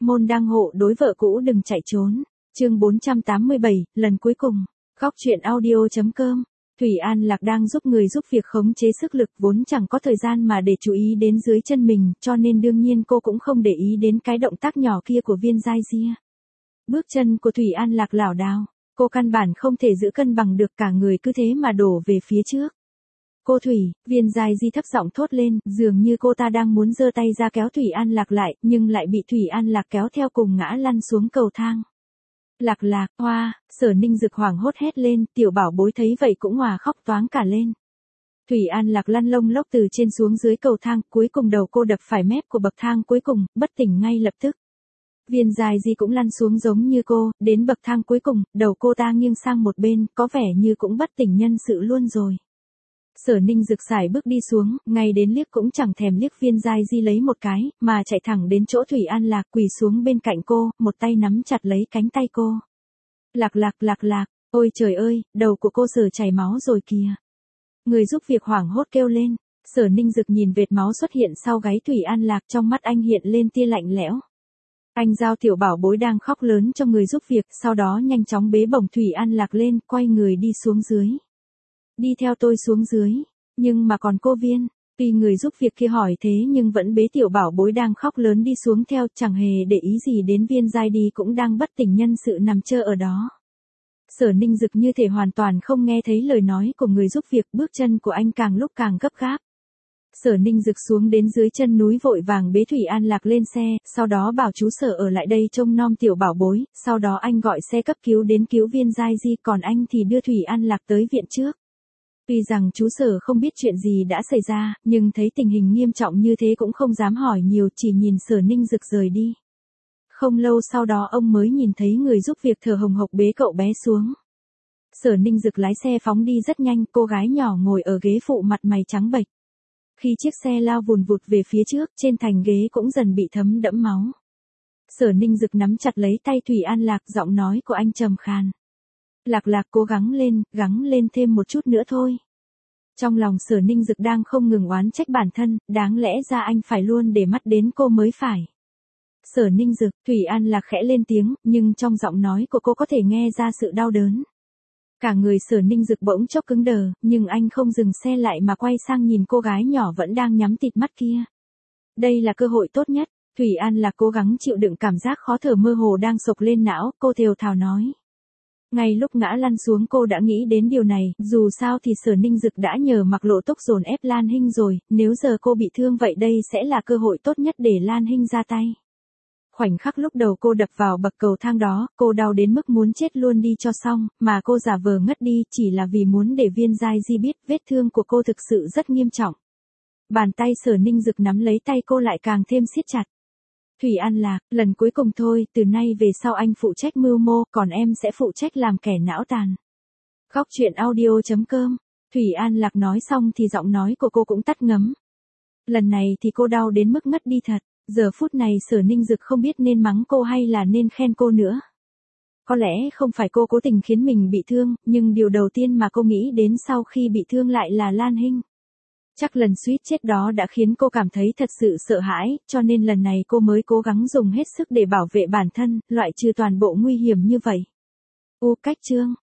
môn đăng hộ đối vợ cũ đừng chạy trốn. Chương 487, lần cuối cùng. Góc truyện audio.com. Thủy An Lạc đang giúp người giúp việc khống chế sức lực, vốn chẳng có thời gian mà để chú ý đến dưới chân mình, cho nên đương nhiên cô cũng không để ý đến cái động tác nhỏ kia của Viên Giai Di. Bước chân của Thủy An Lạc lảo đảo, cô căn bản không thể giữ cân bằng được, cả người cứ thế mà đổ về phía trước. Cô Thủy, Viên Giai Di thấp giọng thốt lên, dường như cô ta đang muốn giơ tay ra kéo Thủy An Lạc lại, nhưng lại bị Thủy An Lạc kéo theo cùng ngã lăn xuống cầu thang. Lạc Lạc, hoa, Sở Ninh Dực hoảng hốt hét lên, tiểu bảo bối thấy vậy cũng òa khóc toáng cả lên. Thủy An Lạc lăn lông lốc từ trên xuống dưới cầu thang, cuối cùng đầu cô đập phải mép của bậc thang cuối cùng, bất tỉnh ngay lập tức. Viên Giai Di cũng lăn xuống giống như cô, đến bậc thang cuối cùng, đầu cô ta nghiêng sang một bên, có vẻ như cũng bất tỉnh nhân sự luôn rồi. Sở Ninh Dực sải bước đi xuống, ngay đến liếc cũng chẳng thèm liếc Viên Giai Di lấy một cái, mà chạy thẳng đến chỗ Thủy An Lạc, quỳ xuống bên cạnh cô, một tay nắm chặt lấy cánh tay cô. Lạc Lạc, Lạc Lạc, ôi trời ơi, đầu của cô Sở chảy máu rồi kìa. Người giúp việc hoảng hốt kêu lên. Sở Ninh Dực nhìn vệt máu xuất hiện sau gáy Thủy An Lạc, trong mắt anh hiện lên tia lạnh lẽo. Anh giao tiểu bảo bối đang khóc lớn cho người giúp việc, sau đó nhanh chóng bế bổng Thủy An Lạc lên, quay người đi xuống dưới. Đi theo tôi xuống dưới. Nhưng mà còn cô Viên, tuy người giúp việc kia hỏi thế nhưng vẫn bế tiểu bảo bối đang khóc lớn đi xuống theo, chẳng hề để ý gì đến Viên Giai Đi cũng đang bất tỉnh nhân sự nằm chơ ở đó. Sở Ninh Dực như thể hoàn toàn không nghe thấy lời nói của người giúp việc, bước chân của anh càng lúc càng gấp gáp. Sở Ninh Dực xuống đến dưới chân núi vội vàng bế Thủy An Lạc lên xe, sau đó bảo chú Sở ở lại đây trông nom tiểu bảo bối, sau đó anh gọi xe cấp cứu đến cứu Viên Giai Di, còn anh thì đưa Thủy An Lạc tới viện trước. Tuy rằng chú Sở không biết chuyện gì đã xảy ra, nhưng thấy tình hình nghiêm trọng như thế cũng không dám hỏi nhiều, chỉ nhìn Sở Ninh Dực rời đi. Không lâu sau đó ông mới nhìn thấy người giúp việc thở hồng hộc bế cậu bé xuống. Sở Ninh Dực lái xe phóng đi rất nhanh, cô gái nhỏ ngồi ở ghế phụ mặt mày trắng bệch. Khi chiếc xe lao vùn vụt về phía trước, trên thành ghế cũng dần bị thấm đẫm máu. Sở Ninh Dực nắm chặt lấy tay Thủy An Lạc, giọng nói của anh trầm khàn. Lạc Lạc cố gắng lên thêm một chút nữa thôi. Trong lòng Sở Ninh Dực đang không ngừng oán trách bản thân, đáng lẽ ra anh phải luôn để mắt đến cô mới phải. Sở Ninh Dực, Thủy An Lạc khẽ lên tiếng, nhưng trong giọng nói của cô có thể nghe ra sự đau đớn. Cả người Sở Ninh Dực bỗng chốc cứng đờ, nhưng anh không dừng xe lại mà quay sang nhìn cô gái nhỏ vẫn đang nhắm tịt mắt kia. Đây là cơ hội tốt nhất. Thủy An Lạc cố gắng chịu đựng cảm giác khó thở mơ hồ đang sộc lên não, cô thều thào nói. Ngay lúc ngã lăn xuống cô đã nghĩ đến điều này, dù sao thì Sở Ninh Dực đã nhờ Mặc Lộ Túc dồn ép Lan Hinh rồi, nếu giờ cô bị thương vậy đây sẽ là cơ hội tốt nhất để Lan Hinh ra tay. Khoảnh khắc lúc đầu cô đập vào bậc cầu thang đó, cô đau đến mức muốn chết luôn đi cho xong, mà cô giả vờ ngất đi chỉ là vì muốn để Viên Giai Di biết vết thương của cô thực sự rất nghiêm trọng. Bàn tay Sở Ninh Dực nắm lấy tay cô lại càng thêm siết chặt. Thủy An Lạc, lần cuối cùng thôi, từ nay về sau anh phụ trách mưu mô, còn em sẽ phụ trách làm kẻ não tàn. Góc truyện audio.com. Thủy An Lạc nói xong thì giọng nói của cô cũng tắt ngấm. Lần này thì cô đau đến mức ngất đi thật. Giờ phút này Sở Ninh Dực không biết nên mắng cô hay là nên khen cô nữa. Có lẽ không phải cô cố tình khiến mình bị thương, nhưng điều đầu tiên mà cô nghĩ đến sau khi bị thương lại là Lan Hinh. Chắc lần suýt chết đó đã khiến cô cảm thấy thật sự sợ hãi, cho nên lần này cô mới cố gắng dùng hết sức để bảo vệ bản thân, loại trừ toàn bộ nguy hiểm như vậy. Cách chương.